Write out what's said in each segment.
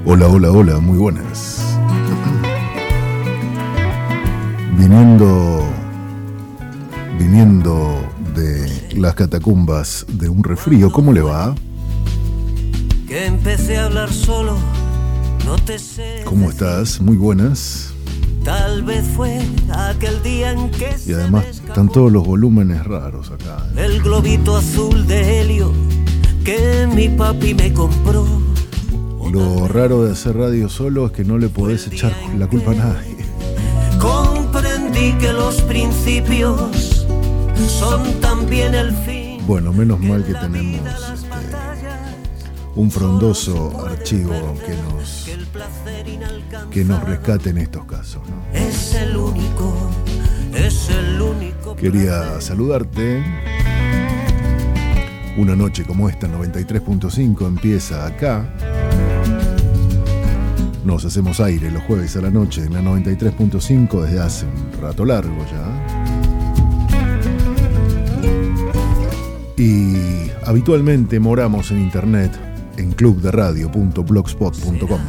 Hola, hola, hola, muy buenas. Viniendo de las catacumbas de un resfrío, ¿cómo le va? Que empecé a hablar solo, no te sé. ¿Cómo estás? Muy buenas. Tal vez fue aquel día en que y además están todos los volúmenes raros acá. El globito azul de helio que mi papi me compró. Lo raro de hacer radio solo es que no le podés echar la culpa a nadie. Comprendí que los principios son también el fin. Bueno, menos mal que tenemos un frondoso archivo que nos rescate en estos casos, ¿no? Es el único. Quería saludarte. Una noche como esta, 93.5 empieza acá. Nos hacemos aire los jueves a la noche en la 93.5 desde hace un rato largo ya. Y habitualmente moramos en internet en clubderadio.blogspot.com,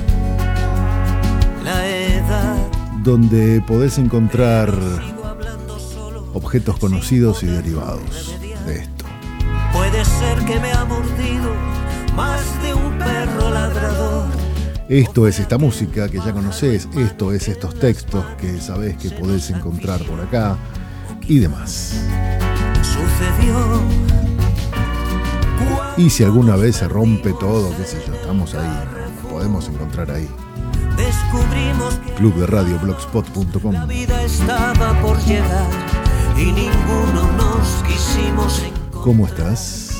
donde podés encontrar objetos conocidos y derivados de esto. Puede ser que me ha mordido más de un perro ladrador. Esto es esta música que ya conocés, esto es estos textos que sabés que podés encontrar por acá y demás. Sucedió. Y si alguna vez se rompe todo, qué sé yo, estamos ahí, nos podemos encontrar ahí. Clubderadio.blogspot.com. La vida estaba por llegar y ninguno nos quisimos encontrar. ¿Cómo estás?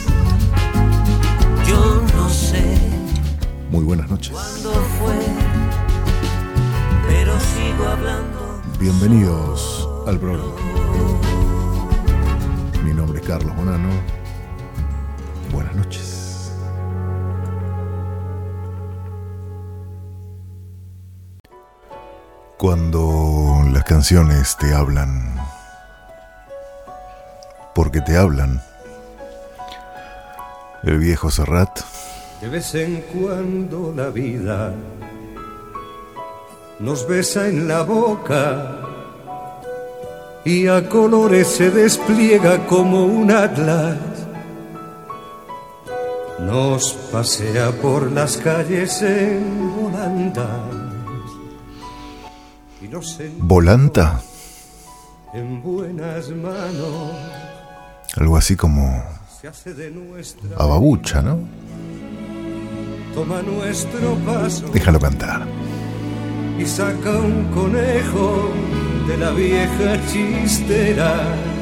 Yo no sé. Muy buenas noches. ¿Cuándo fue? Pero sigo hablando. Bienvenidos al programa. Mi nombre es Carlos Bonano. Buenas noches. Cuando las canciones te hablan, porque te hablan, el viejo Serrat. De vez en cuando la vida nos besa en la boca y a colores se despliega como un atlas. Nos pasea por las calles en volandas. Y nos ¿Volanta? En buenas manos. Algo así como Se hace de nuestra ababucha, ¿no? Toma nuestro paso. Déjalo cantar. Y saca un conejo de la vieja chistera.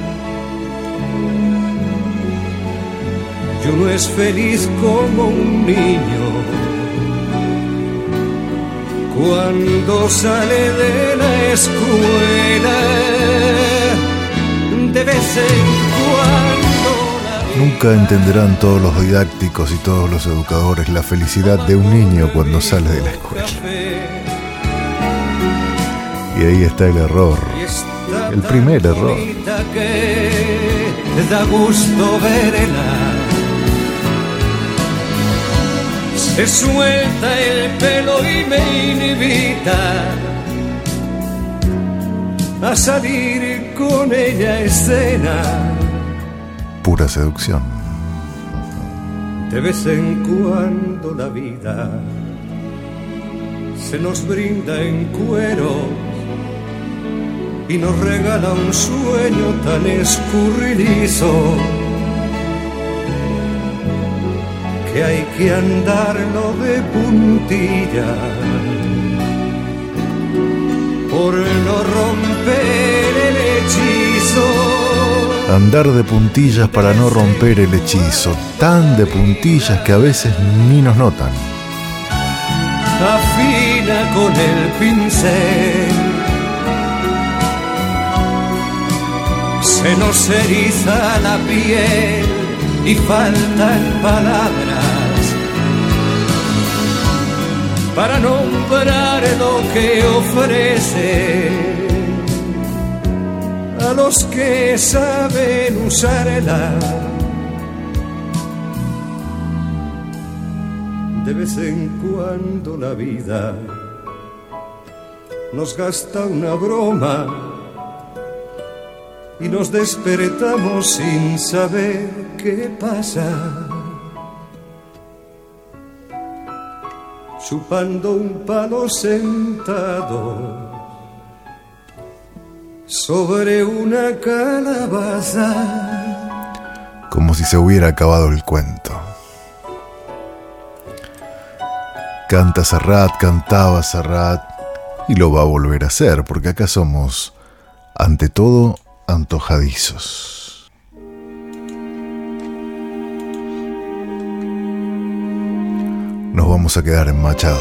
Y uno es feliz como un niño cuando sale de la escuela. De vez en cuando Nunca entenderán todos los didácticos y todos los educadores la felicidad de un niño cuando sale de la escuela. Y ahí está el error, el primer error. Que da gusto verla. Se suelta el pelo y me invita a salir con ella a escena. Pura seducción. De vez en cuando la vida se nos brinda en cueros y nos regala un sueño tan escurridizo que hay que andarlo de puntilla por no romper el hechizo. Andar de puntillas para no romper el hechizo, tan de puntillas que a veces ni nos notan. Afina con el pincel, se nos eriza la piel y faltan palabras para nombrar lo que ofrece a los que saben usarla. De vez en cuando la vida nos gasta una broma y nos despertamos sin saber qué pasa. Chupando un palo sentado sobre una calabaza. Como si se hubiera acabado el cuento. Canta Serrat, cantaba Serrat y lo va a volver a hacer, porque acá somos, ante todo, antojadizos. Nos vamos a quedar en Machado.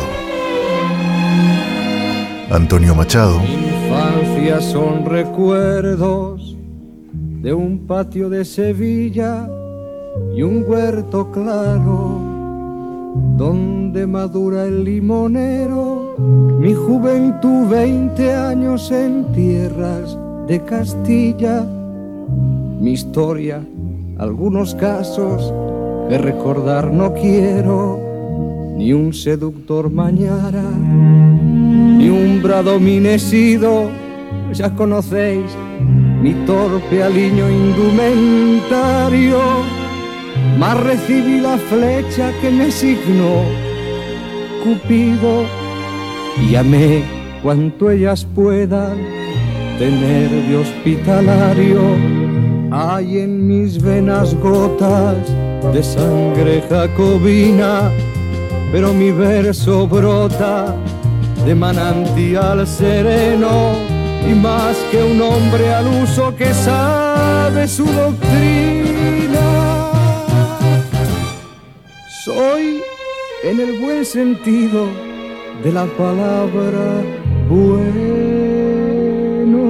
Antonio Machado. Mi infancia son recuerdos de un patio de Sevilla y un huerto claro donde madura el limonero. Mi juventud, 20 años en tierras de Castilla. Mi historia, algunos casos que recordar no quiero. Ni un seductor mañara, ni un bradominesido. Ya conocéis mi torpe aliño indumentario. Mas recibí la flecha que me signó Cupido y amé cuanto ellas puedan tener de hospitalario. Hay en mis venas gotas de sangre jacobina, pero mi verso brota de manantial sereno, y más que un hombre al uso que sabe su doctrina, soy, en el buen sentido de la palabra, bueno.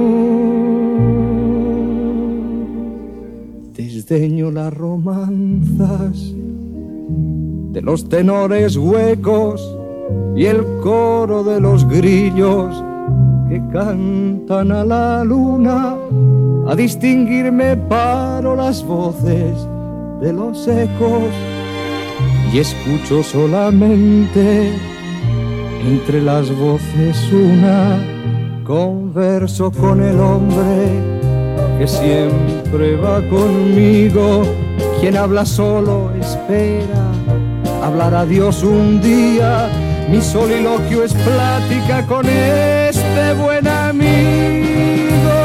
Desdeño las romanzas de los tenores huecos y el coro de los grillos que cantan a la luna. A distinguirme paro las voces de los ecos y escucho solamente entre las voces una. Converso con el hombre que siempre va conmigo. Quien habla solo espera hablar a Dios un día. Mi soliloquio es plática con este buen amigo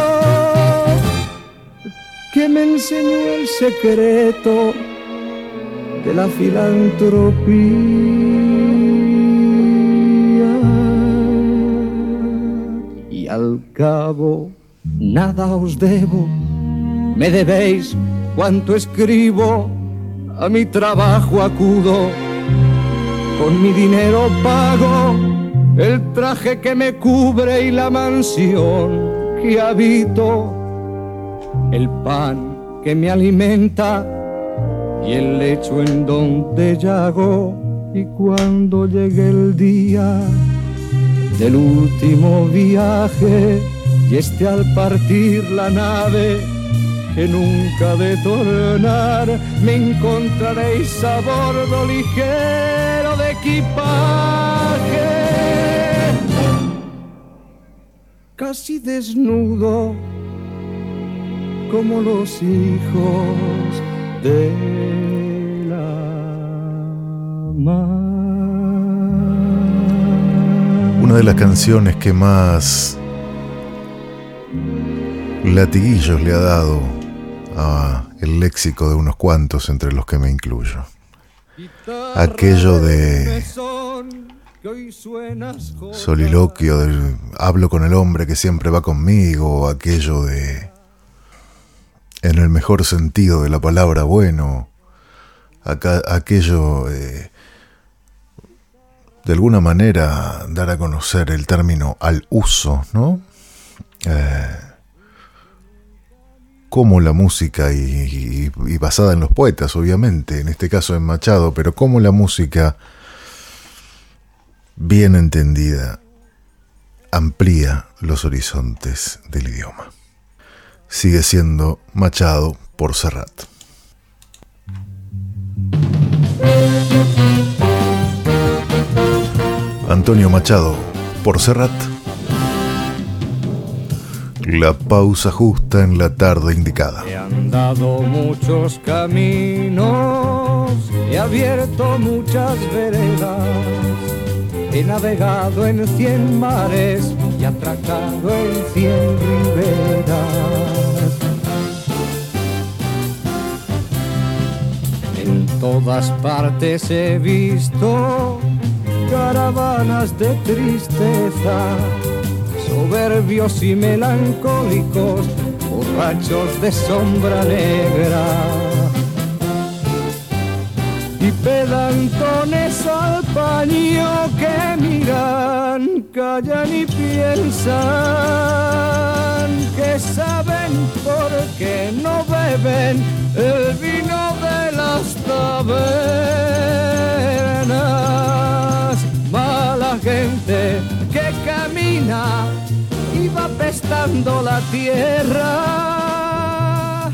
que me enseñó el secreto de la filantropía. Y al cabo nada os debo, me debéis cuanto escribo. A mi trabajo acudo, con mi dinero pago el traje que me cubre y la mansión que habito, el pan que me alimenta y el lecho en donde yago. Y cuando llegue el día del último viaje y esté al partir la nave que nunca de tornar, me encontraréis a bordo ligero de equipaje, casi desnudo como los hijos de la mar. Una de las canciones que más latiguillos le ha dado a el léxico de unos cuantos, entre los que me incluyo. Aquello de soliloquio, hablo con el hombre que siempre va conmigo, aquello de, en el mejor sentido de la palabra, bueno, aquello de alguna manera dar a conocer el término al uso, ¿no? Cómo la música, y basada en los poetas, obviamente, en este caso en Machado, pero cómo la música, bien entendida, amplía los horizontes del idioma. Sigue siendo Machado por Serrat. Antonio Machado, por Serrat. La pausa justa en la tarde indicada. He andado muchos caminos, he abierto muchas veredas, he navegado en 100 mares y atracado en 100 riberas. En todas partes he visto caravanas de tristeza, soberbios y melancólicos, borrachos de sombra negra, y pedantones al paño que miran, callan y piensan que saben por qué no beben el vino de las tabernas. Mala gente que camina y va pestando la tierra,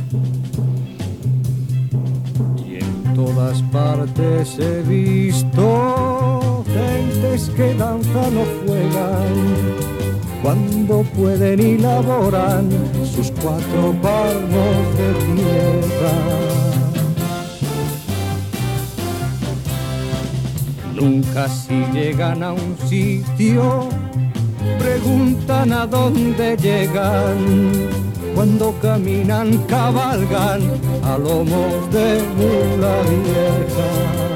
y en todas partes he visto gentes que danzan o juegan, cuando pueden y laboran sus 4 palmos de tierra. Nunca si llegan a un sitio preguntan a dónde llegan, cuando caminan cabalgan a lomos de mula vieja,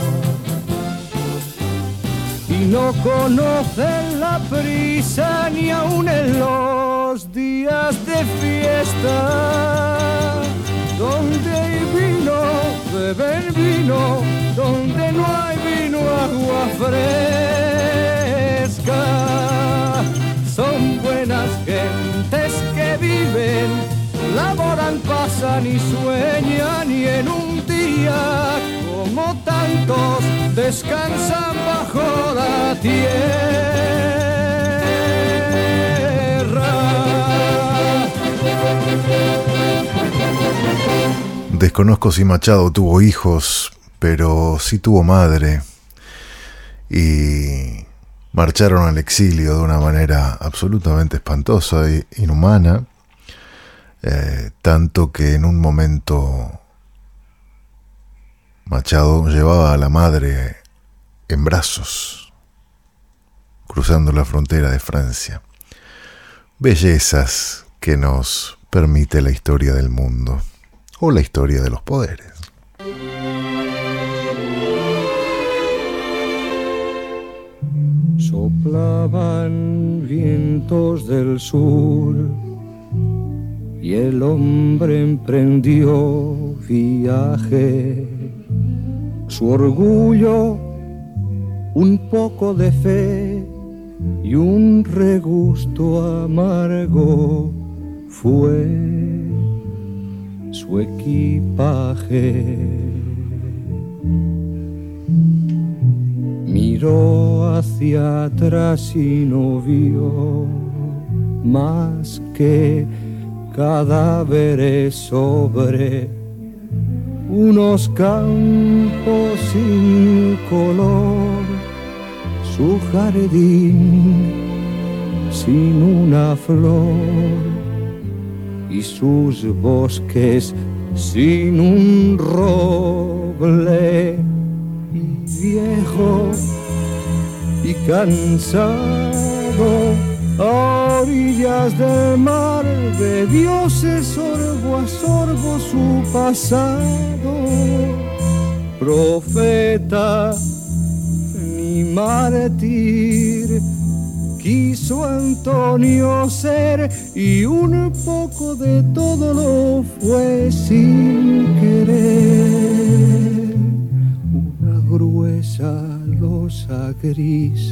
y no conocen la prisa ni aun en los días de fiesta. Donde hay vino, beben vino, donde no hay vino, agua fresca. Son buenas gentes que viven, laboran, pasan y sueñan, y en un día como tantos descansan bajo la tierra. Desconozco si Machado tuvo hijos, pero sí tuvo madre, y marcharon al exilio de una manera absolutamente espantosa e inhumana, tanto que en un momento Machado llevaba a la madre en brazos, cruzando la frontera de Francia. Bellezas que nos permite la historia del mundo, o la historia de los poderes. Soplaban vientos del sur y el hombre emprendió viaje. Su orgullo, un poco de fe y un regusto amargo fue su equipaje. Miró hacia atrás y no vio más que cadáveres sobre unos campos sin color, su jardín sin una flor y sus bosques sin un roble. Viejo y cansado, a orillas del mar, bebióse sorbo a sorbo su pasado. Profeta ni mártir quiso Antonio ser, y un poco de todo lo fue sin querer. Gruesa losa gris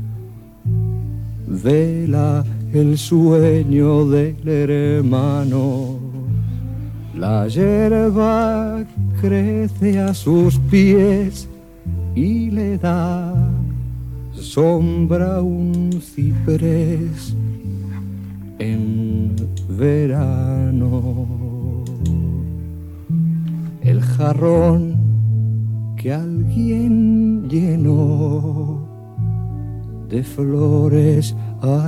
vela el sueño del hermano. La hierba crece a sus pies y le da sombra un ciprés en verano. El jarrón que alguien llenó de flores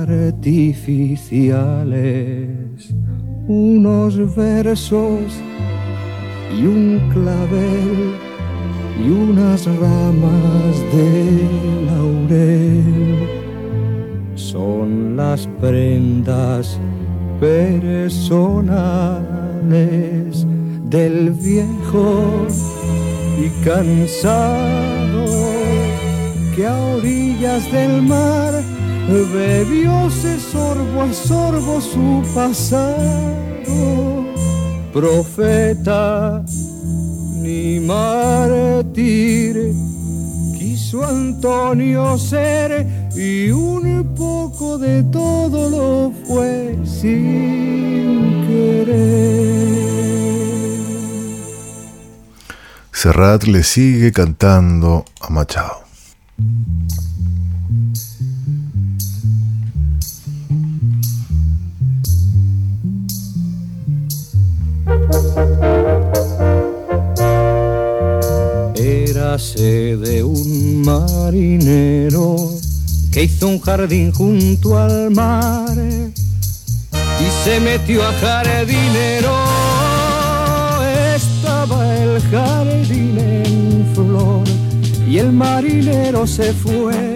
artificiales, unos versos y un clavel y unas ramas de laurel. Son las prendas personales del viejo y cansado que a orillas del mar bebióse sorbo a sorbo su pasado. Profeta ni mártir quiso Antonio ser, y un poco de todo lo fue sin querer. Serrat le sigue cantando a Machado. Érase de un marinero que hizo un jardín junto al mar y se metió a jardinero. Estaba el jardín en flor y el marinero se fue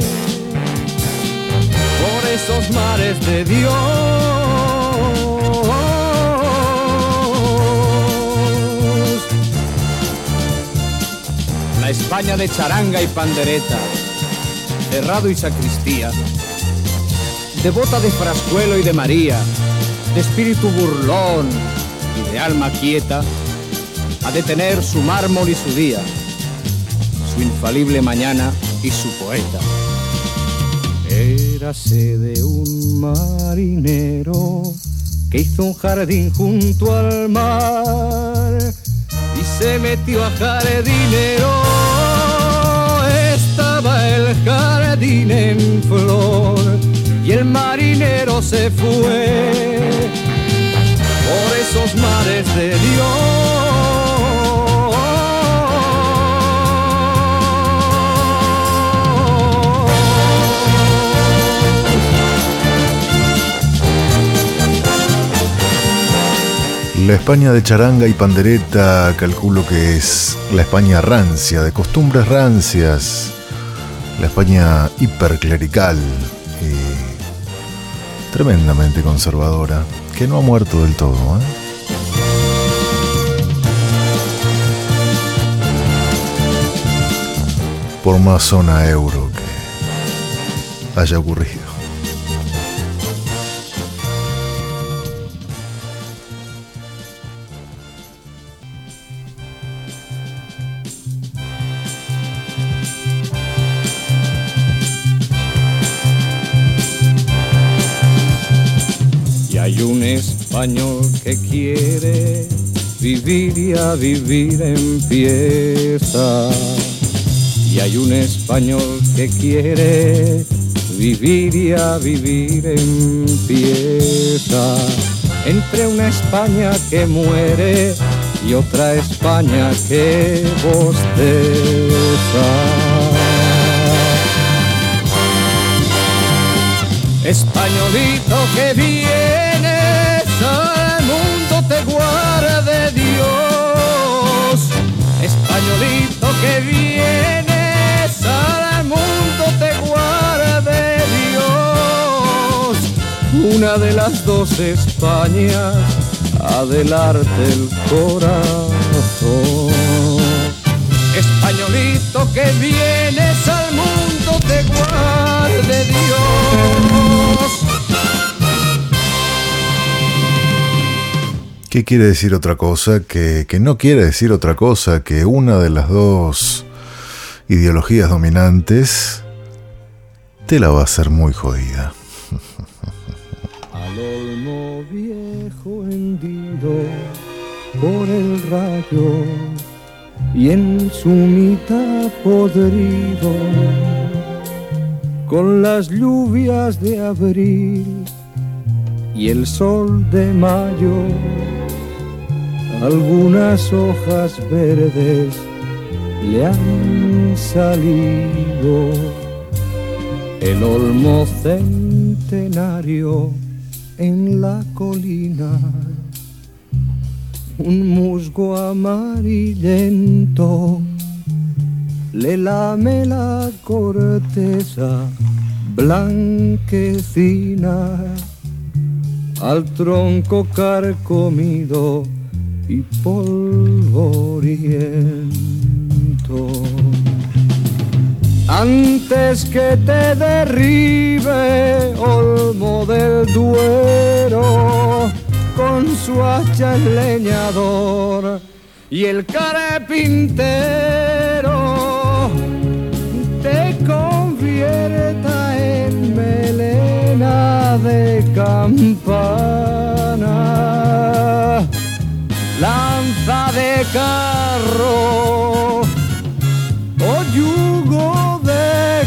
por esos mares de Dios. La España de charanga y pandereta, Cerrado y sacristía, devota de Frascuelo y de María, de espíritu burlón y de alma quieta, ha de tener su mármol y su día, su infalible mañana y su poeta. Érase de un marinero que hizo un jardín junto al mar y se metió a jardinero. Estaba el jardín en flor y el marinero se fue por esos mares de Dios. La España de charanga y pandereta calculo que es la España rancia, de costumbres rancias, la España hiperclerical y tremendamente conservadora, que no ha muerto del todo, ¿eh? Por más zona euro que haya ocurrido. Hay un español que quiere vivir y a vivir empieza. Y hay un español que quiere vivir y a vivir empieza. Entre una España que muere y otra España que bosteza. Españolito que vienes al mundo te guarde Dios. Españolito que vienes al mundo te guarde Dios. Una de las dos Españas ha de darte el corazón. Españolito que vienes al mundo te guarde Dios. ¿Qué quiere decir otra cosa? Que no quiere decir otra cosa que una de las dos ideologías dominantes te la va a hacer muy jodida. Al olmo viejo hendido por el rayo y en su mitad podrido, con las lluvias de abril y el sol de mayo, algunas hojas verdes le han salido. el olmo centenario en la colina, un musgo amarillento le lame la corteza blanquecina al tronco carcomido y polvoriento. Antes que te derribe olmo del Duero con su hacha el leñador y el carpintero te convierta en melena de campana, lanza de carro o yugo de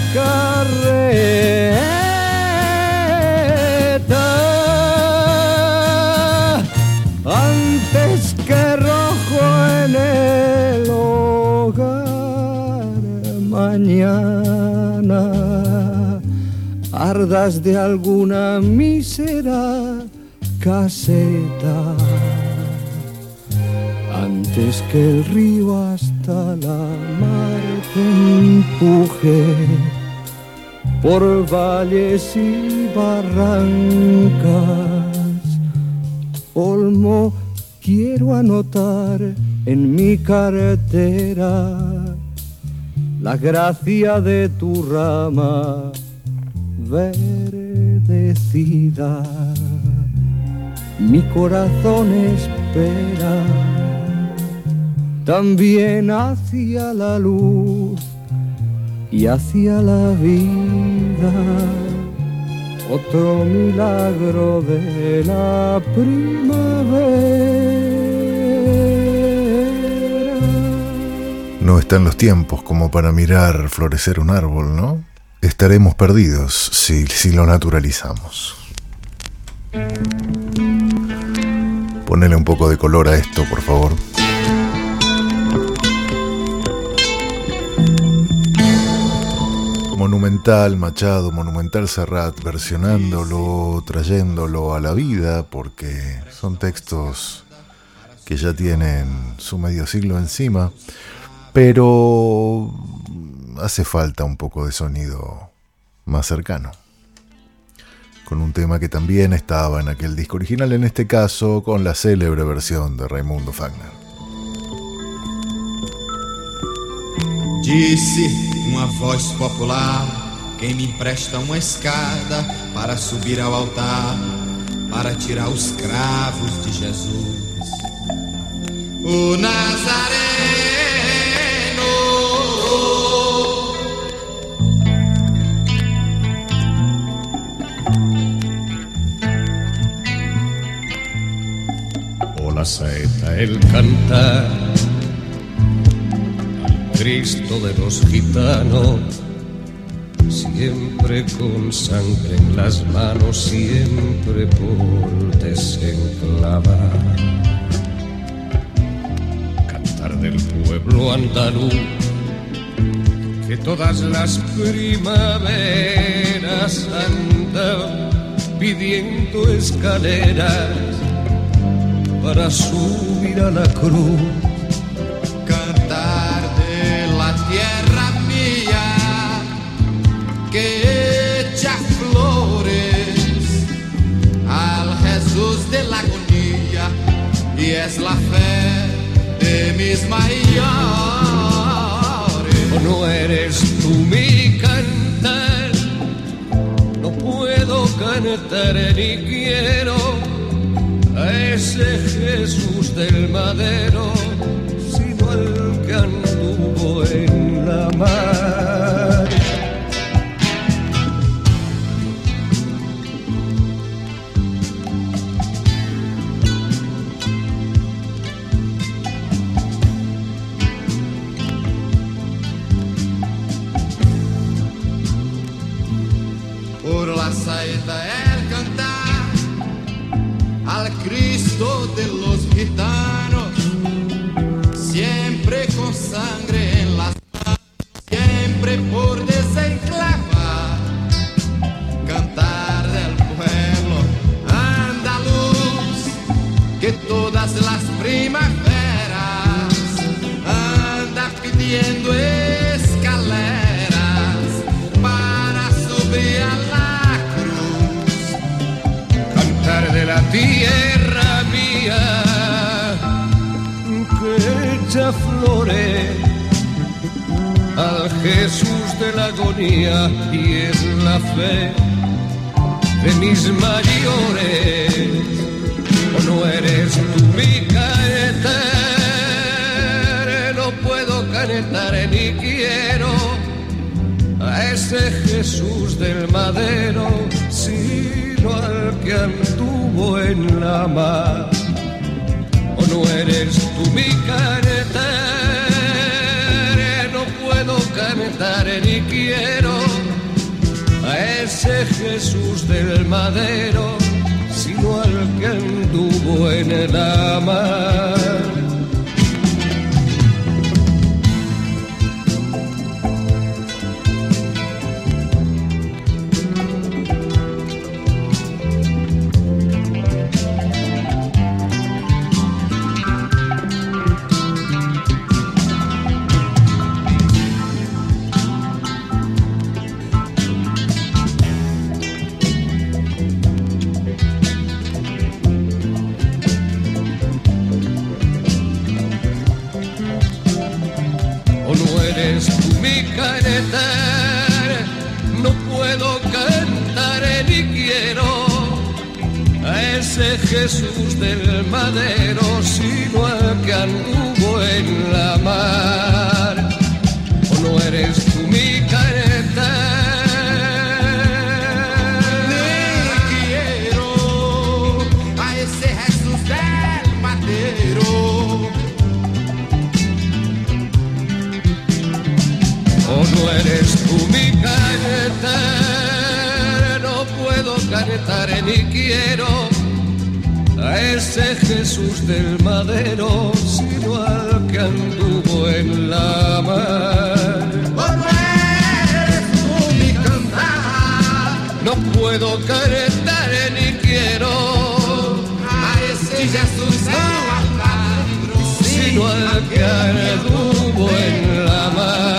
carreta, antes que rojo en el hogar mañana ardas de alguna mísera caseta, antes que el río hasta la mar te empuje por valles y barrancas. Olmo, quiero anotar en mi cartera la gracia de tu rama verdecida. Mi corazón espera también hacia la luz y hacia la vida, otro milagro de la primavera. No están los tiempos como para mirar florecer un árbol, ¿no? Estaremos perdidos si lo naturalizamos. Ponele un poco de color a esto, por favor. Monumental Machado, Monumental Serrat, versionándolo, trayéndolo a la vida, porque son textos que ya tienen su medio siglo encima, pero hace falta un poco de sonido más cercano, con un tema que también estaba en aquel disco original, en este caso con la célebre versión de Raimundo Fagner. Disse uma voz popular: quem me empresta uma escada para subir ao altar, para tirar os cravos de Jesus, o Nazareno. O la saeta, el cantar, Cristo de los gitanos, siempre con sangre en las manos, siempre por desenclavar. Cantar del pueblo andaluz, que todas las primaveras anda pidiendo escaleras para subir a la cruz. Tierra mía que echa flores al Jesús de la agonía, y es la fe de mis mayores. No eres tú mi cantar, no puedo cantar ni quiero a ese Jesús del madero, sino al que anduvo en la mar. Por la saeta el cantar al Cristo de los gitanos, siempre con sangre en las manos, siempre por desenclavar. las primaveras, anda pidiendo escaleras para subir a la cruz. Cantar de la tierra mía que echa flores al Jesús de la agonía, y es la fe de mis mayores. ¿O no eres tú mi canetar? No puedo canetar ni quiero a ese Jesús del madero, sino al que anduvo en la mar. ¿O no eres tú mi canetar? No puedo canetar ni quiero a ese Jesús del madero, sino al que anduvo en la mar. No puedo cantar ni quiero a ese Jesús del madero, sino al que anduvo en la mar. ¿O no eres tú mi canetar? Ni quiero a ese Jesús del madero. ¿O no eres tú mi canetar? No puedo canetar ni quiero a ese Jesús del madero, sino al que anduvo en la mar. ¿O no eres tú mi cantar? No puedo canetar ni quiero A ese Jesús del madero, sino al que anduvo en la mar.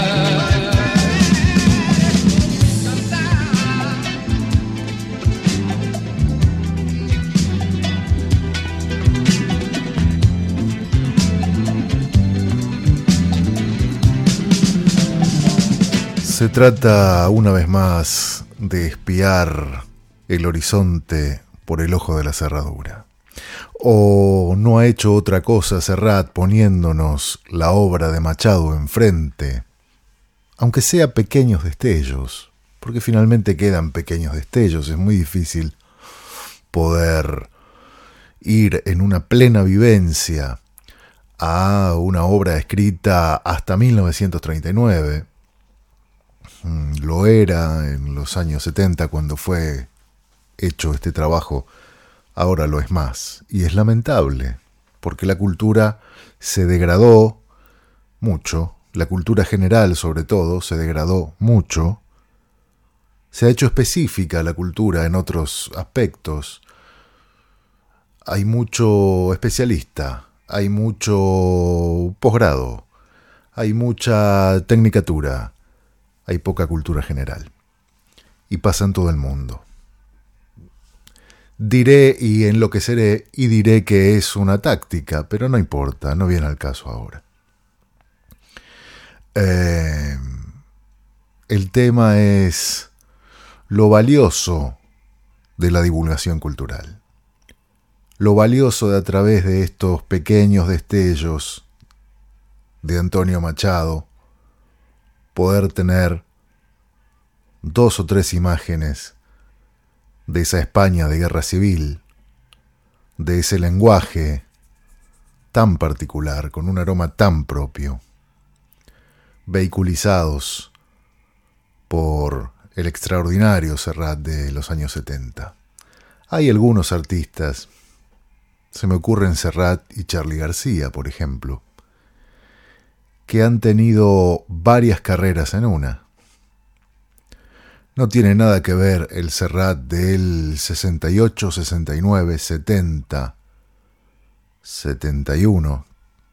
Se trata una vez más de espiar el horizonte por el ojo de la cerradura. ¿O no ha hecho otra cosa Serrat poniéndonos la obra de Machado enfrente? Aunque sea pequeños destellos, porque finalmente quedan pequeños destellos, es muy difícil poder ir en una plena vivencia a una obra escrita hasta 1939. Lo era en los años 70 cuando fue hecho este trabajo, ahora lo es más. Y es lamentable, porque la cultura se degradó mucho, la cultura general sobre todo se degradó mucho, se ha hecho específica la cultura en otros aspectos. Hay mucho especialista, hay mucho posgrado, hay mucha tecnicatura, hay poca cultura general. Y pasa en todo el mundo. Diré y enloqueceré y diré que es una táctica, pero no importa, no viene al caso ahora. El tema es lo valioso de la divulgación cultural. Lo valioso de a través de estos pequeños destellos de Antonio Machado poder tener 2 o 3 imágenes de esa España de guerra civil, de ese lenguaje tan particular, con un aroma tan propio, vehiculizados por el extraordinario Serrat de los años 70. Hay algunos artistas, se me ocurren Serrat y Charly García, por ejemplo, que han tenido varias carreras en una. No tiene nada que ver el Serrat del 68, 69, 70 71,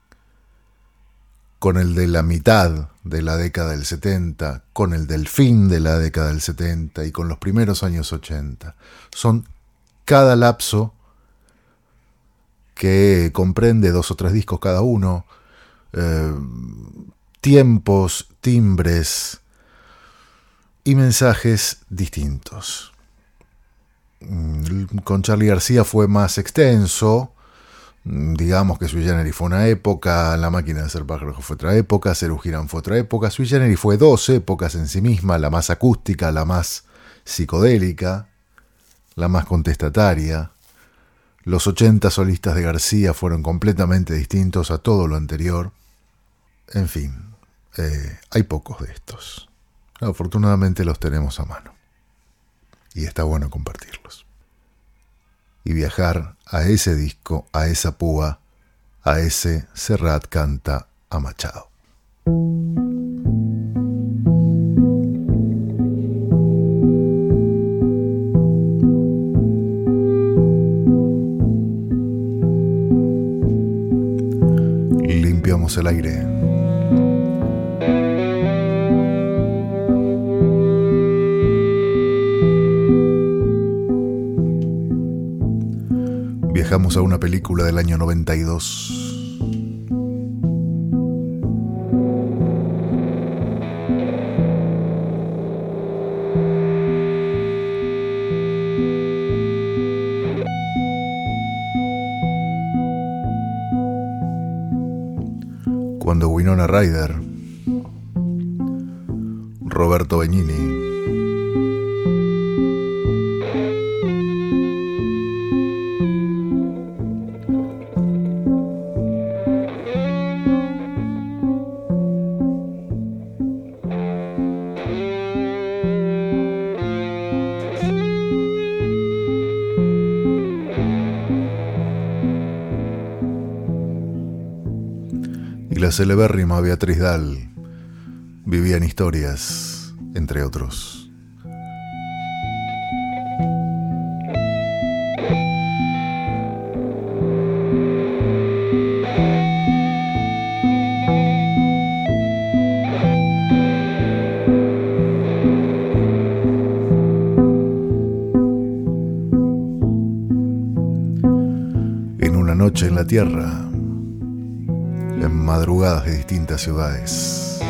con el de la mitad de la década del 70, con el del fin de la década del 70 y con los primeros años 80. Son cada lapso que comprende 2 o 3 discos cada uno, tiempos, timbres y mensajes distintos. Con Charly García fue más extenso. Digamos que Sui Generis fue una época, La Máquina de Hacer Pájaros fue otra época, Serú Girán fue otra época. Sui Generis fue 2 épocas en sí misma, la más acústica, la más psicodélica, la más contestataria. Los 80 solistas de García fueron completamente distintos a todo lo anterior. En fin, hay pocos de estos. Afortunadamente los tenemos a mano. Y está bueno compartirlos. Y viajar a ese disco, a esa púa, a ese Serrat canta a Machado. Limpiamos el aire. Viajamos a una película del año 92. Cuando Winona Ryder, Roberto Benigni, la celebérrima Beatriz Dahl vivían historias, entre otros. En una noche en la Tierra, en madrugadas de distintas ciudades.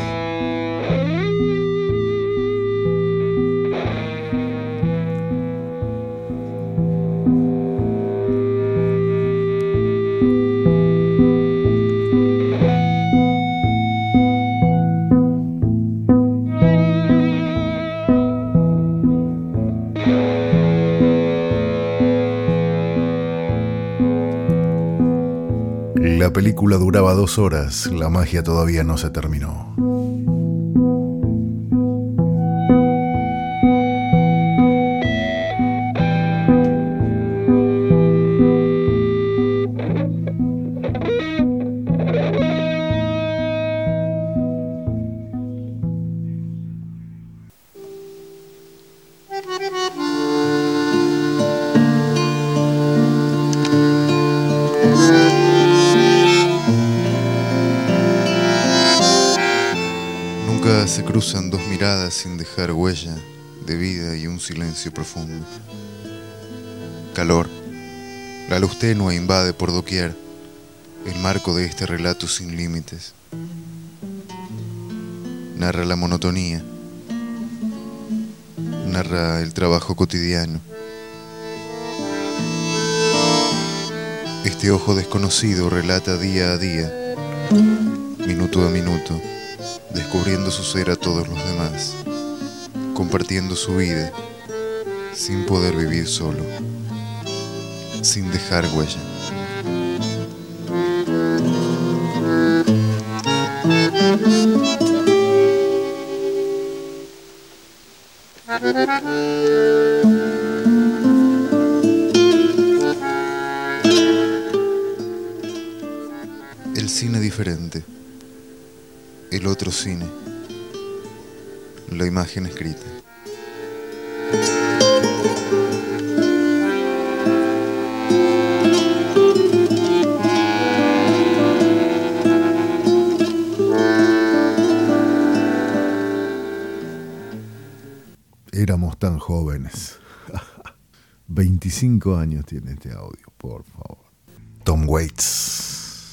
La película duraba 2 horas, la magia todavía no se terminó. Se cruzan 2 miradas sin dejar huella de vida y un silencio profundo. Calor. La luz tenue invade por doquier el marco de este relato sin límites. Narra la monotonía. Narra el trabajo cotidiano. Este ojo desconocido relata día a día, minuto a minuto, descubriendo su ser a todos los demás, compartiendo su vida, sin poder vivir solo, sin dejar huella. El cine diferente. El otro cine, la imagen escrita. somos tan jóvenes. 25 años tiene este audio, por favor. Tom Waits.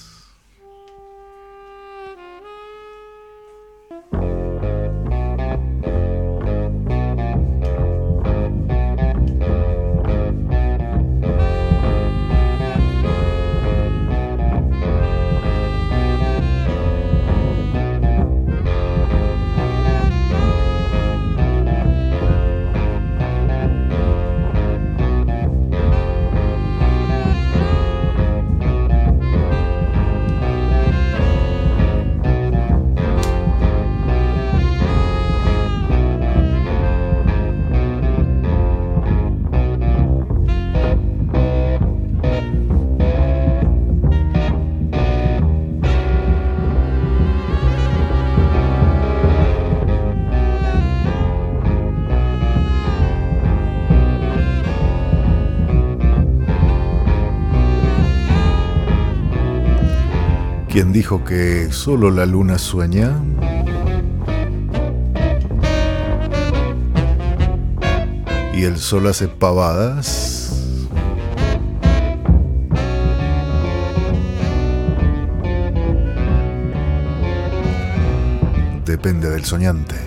¿Quién dijo que solo la luna sueña? ¿Y el sol hace pavadas? Depende del soñante.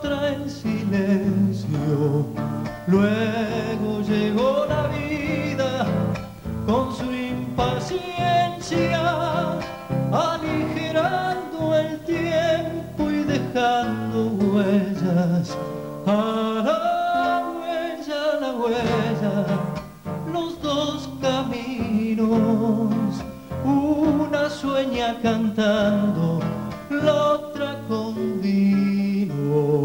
Luego llegó la vida paciencia, aligerando el tiempo y dejando huellas. A la huella, los dos caminos, una sueña cantando, la otra con vinos.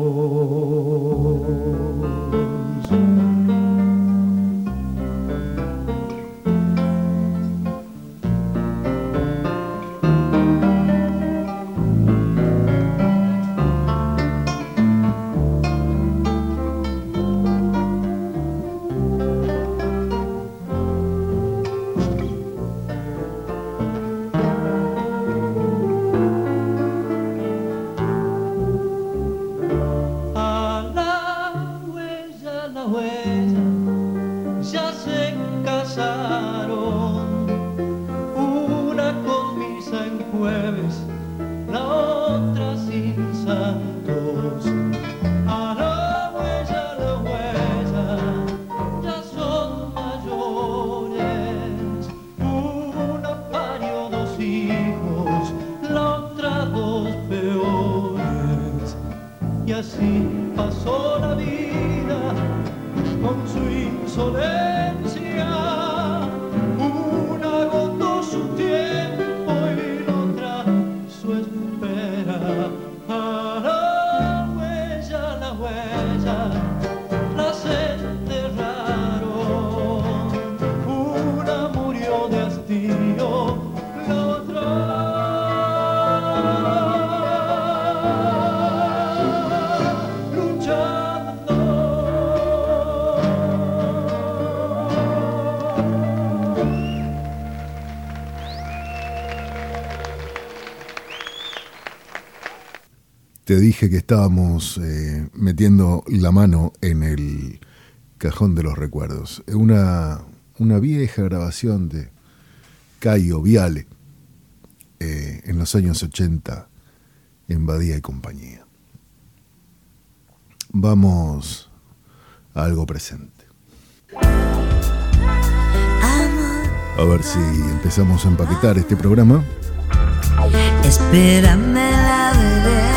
Te dije que estábamos metiendo la mano en el cajón de los recuerdos. Una vieja grabación de Caio Viale en los años 80 en Badía y compañía. Vamos a algo presente. A ver si empezamos a empaquetar este programa. Espérame la vereda.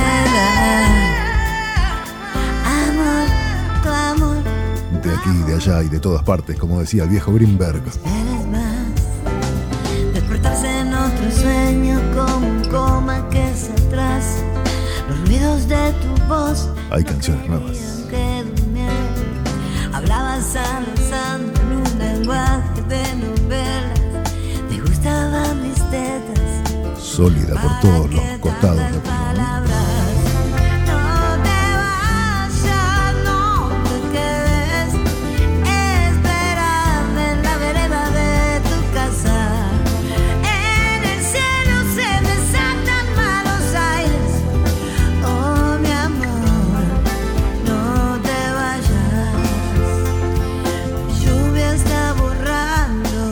De aquí, de allá y de todas partes, como decía el viejo Greenberg. Esperes más, despertarse en otro sueño como un coma que se atrasa. Los ruidos de tu voz. Hay canciones nuevas. Que hablabas avanzando en un lenguaje de novelas. Te gustaban mis tetas. Sólida por todos los costados de palabras. No te vayas, no te quedes. Espérame en la vereda de tu casa. En el cielo se desatan malos aires. Oh, mi amor, no te vayas. La lluvia está borrando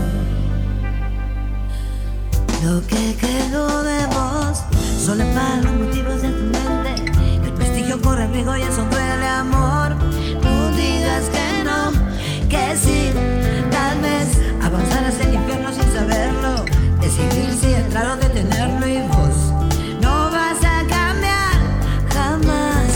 lo que quedó de vos. Solo para los motivos de tu mente. El prestigio corre riesgo y eso duele, amor. No digas que no, que sí. Tal vez avanzarás el infierno sin saberlo. Decidir si entrar o detenerlo. Y vos no vas a cambiar jamás.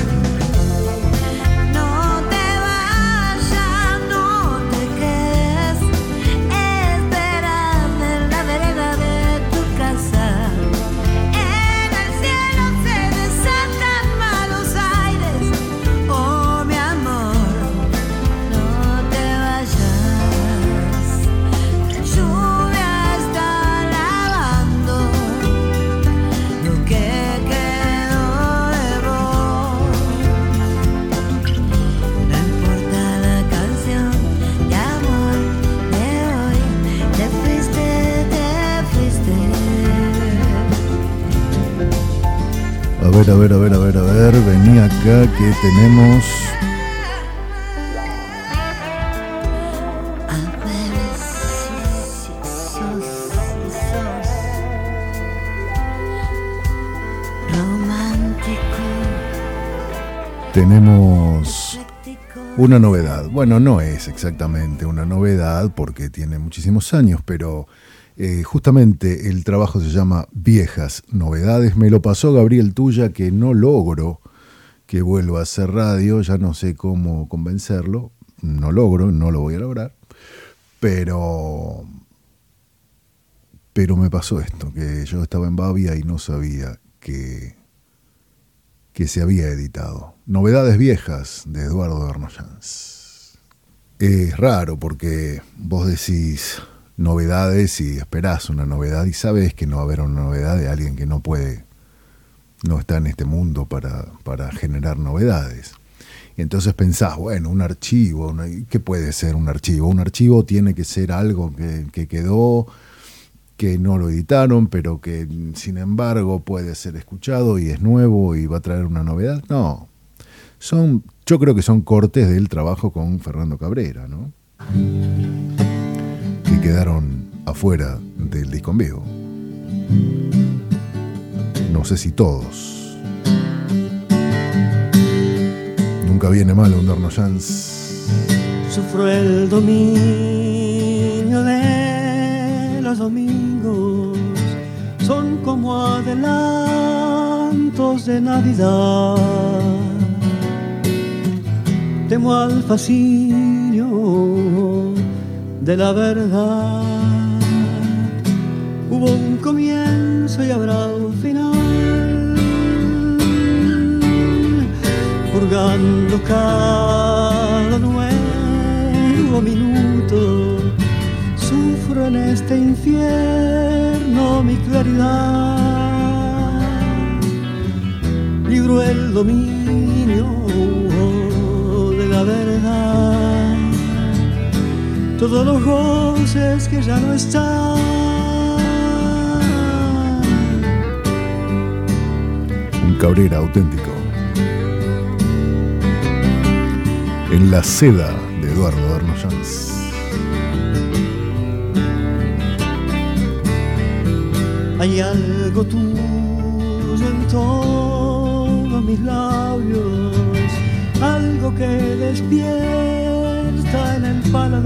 No te vayas, no te quedes. Espérame en la vereda de tu casa. En el cielo se desatan malos aires. Oh, mi amor, no te vayas. La lluvia está lavando lo que quedó de vos. No importa la canción de amor de hoy. Te fuiste, te fuiste. A ver, vení acá que tenemos. A ver si sos romántico, Tenemos ecléctico. Una novedad. Bueno, no es exactamente una novedad porque tiene muchísimos años, pero justamente el trabajo se llama Viejas Novedades. Me lo pasó Gabriel Tuya, que no logro que vuelva a hacer radio, ya no sé cómo convencerlo, no lo voy a lograr, pero me pasó esto, que yo estaba en Bavia y no sabía que se había editado. Novedades Viejas, de Eduardo Arnoyanz. Es raro porque vos decís novedades y esperás una novedad y sabés que no va a haber una novedad de alguien que no está en este mundo para generar novedades. Y entonces pensás, bueno, un archivo, ¿qué puede ser un archivo? Un archivo tiene que ser algo que quedó, que no lo editaron, pero que sin embargo puede ser escuchado y es nuevo y va a traer una novedad. No, yo creo que son cortes del trabajo con Fernando Cabrera, ¿no? Que quedaron afuera del disco en vivo. No sé si todos. Nunca viene mal un Arnoyanz. Sufro el dominio de los domingos, son como adelantos de Navidad. Temo al fascinio de la verdad. Hubo un comienzo y habrá un final, purgando cada nuevo minuto. Sufro en este infierno mi claridad, libro el dominio de la verdad, todos los goces que ya no están. Un Cabrera auténtico. En la seda de Eduardo Arnoyanz. Hay algo tuyo en todos mis labios, algo que despierta en el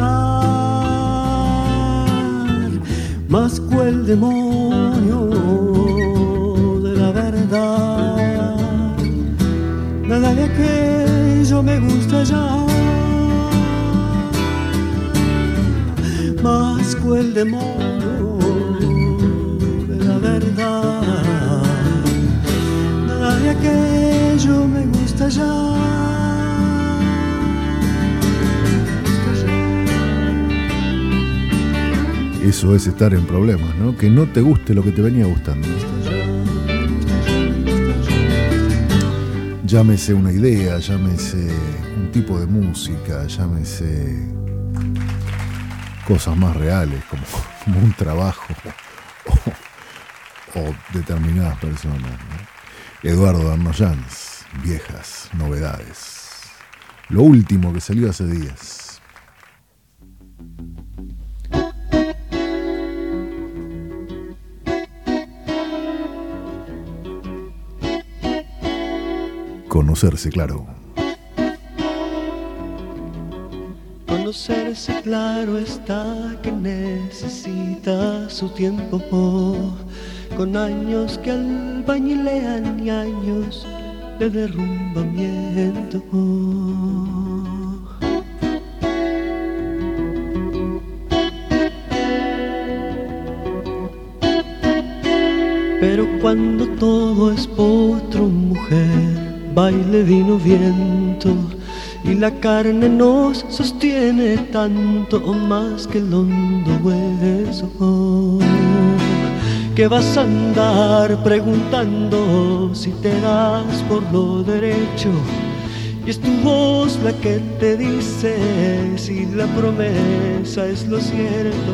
paladar, más cual demonio de la verdad. Nada de aquello me gusta ya, más cual demonio de la verdad. Nada de aquello me gusta ya. Eso es estar en problemas, ¿no? Que no te guste lo que te venía gustando. Llámese una idea, llámese un tipo de música, llámese cosas más reales, como un trabajo o determinadas personas, ¿no? Eduardo Arnoyanz, Viejas Novedades. Lo último que salió hace días. Conocerse, claro. Conocerse, claro está que necesita su tiempo, con años que albañilean y años de derrumbamiento. Pero cuando todo es potro, mujer, baile, vino, viento, y la carne nos sostiene tanto o más que el hondo hueso, que vas a andar preguntando si te das por lo derecho, y es tu voz la que te dice si la promesa es lo cierto.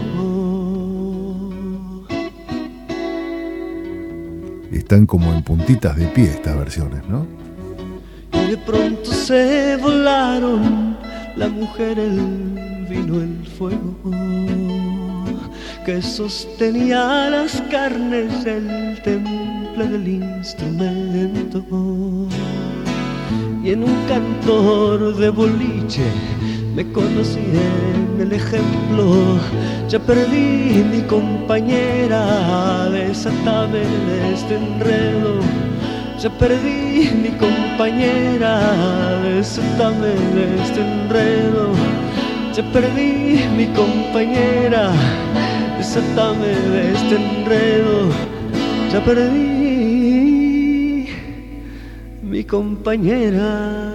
Están como en puntitas de pie estas versiones, ¿no? Y de pronto se volaron la mujer, el vino, el fuego, que sostenía las carnes del temple del instrumento. y en un cantor de boliche me conocí en el ejemplo. Ya perdí mi compañera, desatame de este enredo. Ya perdí mi compañera, desatame de este enredo. Ya perdí mi compañera, desatame de este enredo. Ya perdí mi compañera.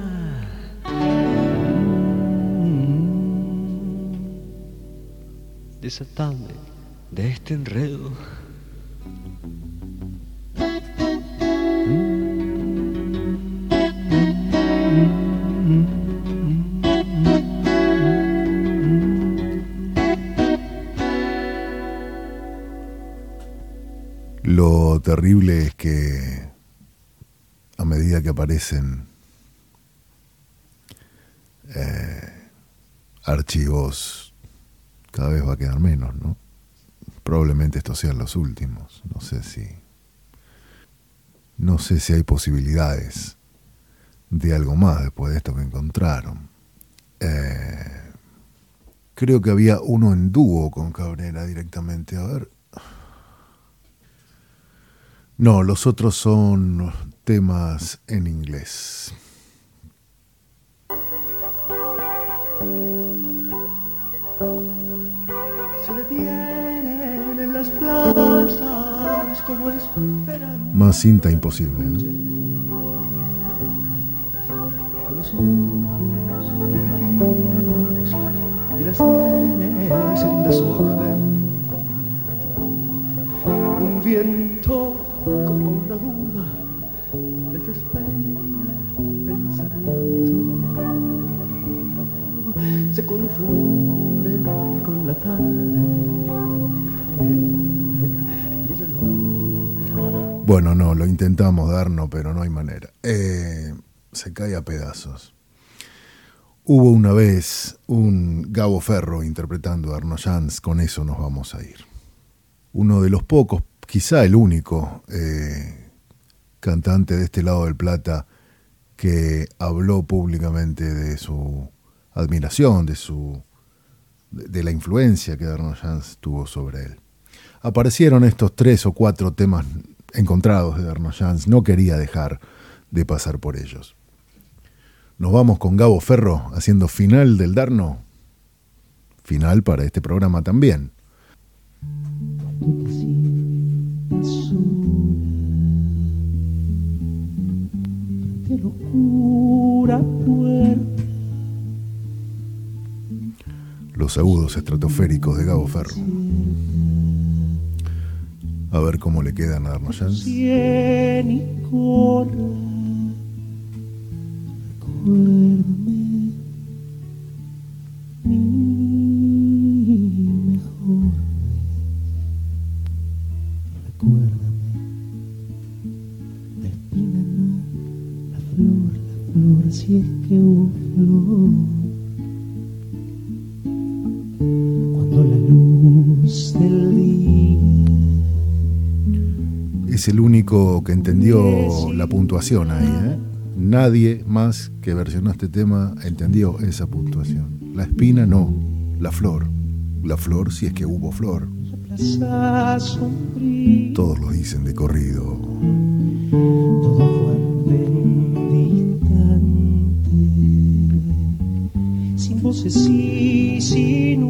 Desatame de este enredo. Lo terrible es que a medida que aparecen archivos, cada vez va a quedar menos, ¿no? Probablemente estos sean los últimos. No sé si hay posibilidades de algo más después de esto que encontraron. Creo que había uno en dúo con Cabrera directamente. A ver. No, los otros son temas en inglés. Se detienen en las plazas como esperando. Más cinta imposible, ¿no? Con los ojos fugitivos y las sienes en desorden. Un viento como una duda desespera el pensamiento. Se confunden con la tarde y yo no. Bueno, no, lo intentamos darnos, pero no hay manera. Se cae a pedazos. Hubo una vez un Gabo Ferro interpretando a Arno Jans, con eso nos vamos a ir. Uno de los pocos, quizá el único cantante de este lado del Plata que habló públicamente de su admiración, de la influencia que Arno Jans tuvo sobre él. Aparecieron estos 3 o 4 temas encontrados de Arno Jans, no quería dejar de pasar por ellos. Nos vamos con Gabo Ferro haciendo final del Darno, final para este programa también. Los agudos estratosféricos de Gabo Ferro. A ver cómo le quedan a Arno Jans. Si es que hubo flor, cuando la luz del día. Es el único que entendió la puntuación ahí, ¿eh? Nadie más que versionó este tema entendió esa puntuación. La espina no, la flor. La flor si es que hubo flor. Todos lo dicen de corrido. Todo fue sin voces y sin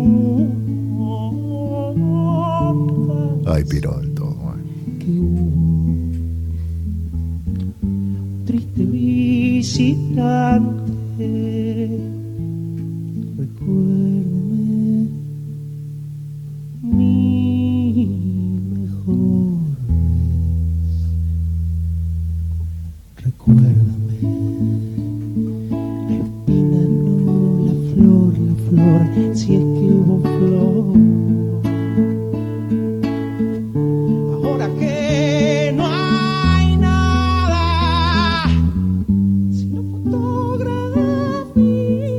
Ay, pirol, todo. Que hubo un triste visitante. Recuérdame mi mejor vez. Recuérdame. Si es que hubo flor, ahora que no hay nada sino fotografía.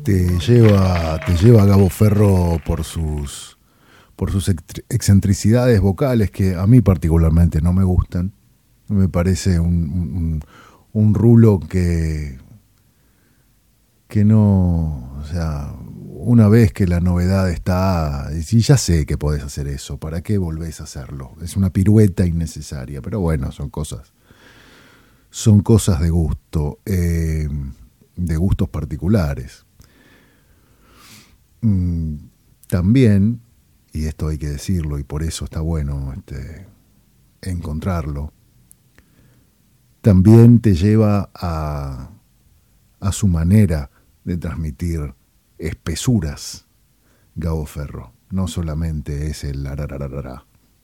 te lleva a Gabo Ferro por sus excentricidades vocales que a mí particularmente no me gustan. Me parece un rulo que no, o sea, una vez que la novedad está, y ya sé que podés hacer eso, ¿para qué volvés a hacerlo? Es una pirueta innecesaria, pero bueno, son cosas de gusto, de gustos particulares. También, y esto hay que decirlo, y por eso está bueno encontrarlo, también te lleva a su manera de transmitir espesuras, Gabo Ferro. No solamente es el larararara.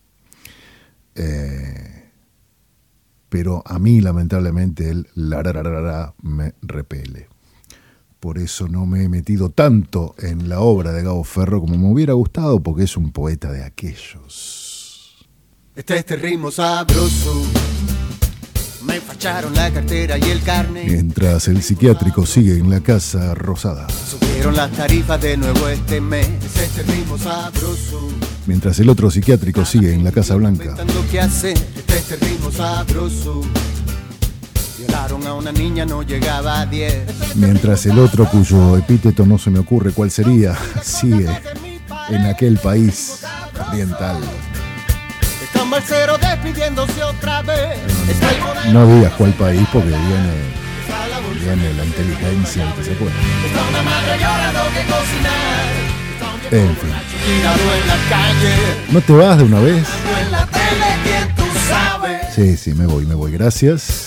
Pero a mí, lamentablemente, el larararara me repele. Por eso no me he metido tanto en la obra de Gabo Ferro como me hubiera gustado, porque es un poeta de aquellos. Este ritmo sabroso. Me facharon la cartera y el carnet. Mientras el psiquiátrico sigue en la Casa Rosada. Subieron las tarifas de nuevo este mes. Este ritmo sabroso. Mientras el otro psiquiátrico sigue en la Casa Blanca. ¿Qué hacer? Este ritmo sabroso. Violaron a una niña, no llegaba a 10. Mientras el otro, cuyo epíteto no se me ocurre cuál sería, sigue en aquel país oriental. Está Marcero despidiéndose otra vez. No digas cuál país porque viene la inteligencia y que se puede. Está una madre llorando que cocinar. En fin. Tirado en la calle. ¿No te vas de una vez? En la tele, ¿quién tú sabes? Sí, me voy. Gracias.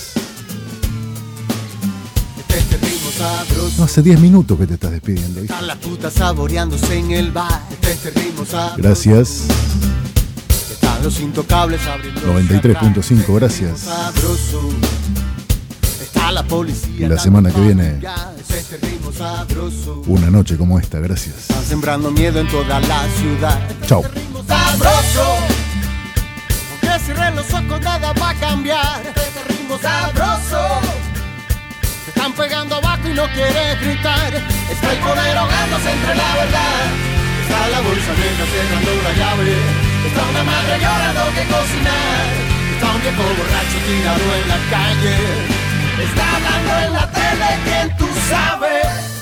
No, hace 10 minutos que te estás despidiendo. Están las putas saboreándose en el bar. Este ritmo sabroso. Gracias. Están los intocables abriendo 93.5, gracias. Sabroso. Está la policía. Y la semana que viene, este ritmo sabroso. una noche como esta, gracias. Están sembrando miedo en toda la ciudad. Chao. Este ritmo sabroso. Aunque cierren los ojos, nada va a cambiar. Este ritmo sabroso. Se están pegando abajo y no quieres gritar. Está el poder ahogándose entre la verdad. Está la bolsa negra cerrando la llave. Está una madre llorando que cocinar. Está un viejo borracho tirado en la calle. Está hablando en la tele, ¿quién tú sabes?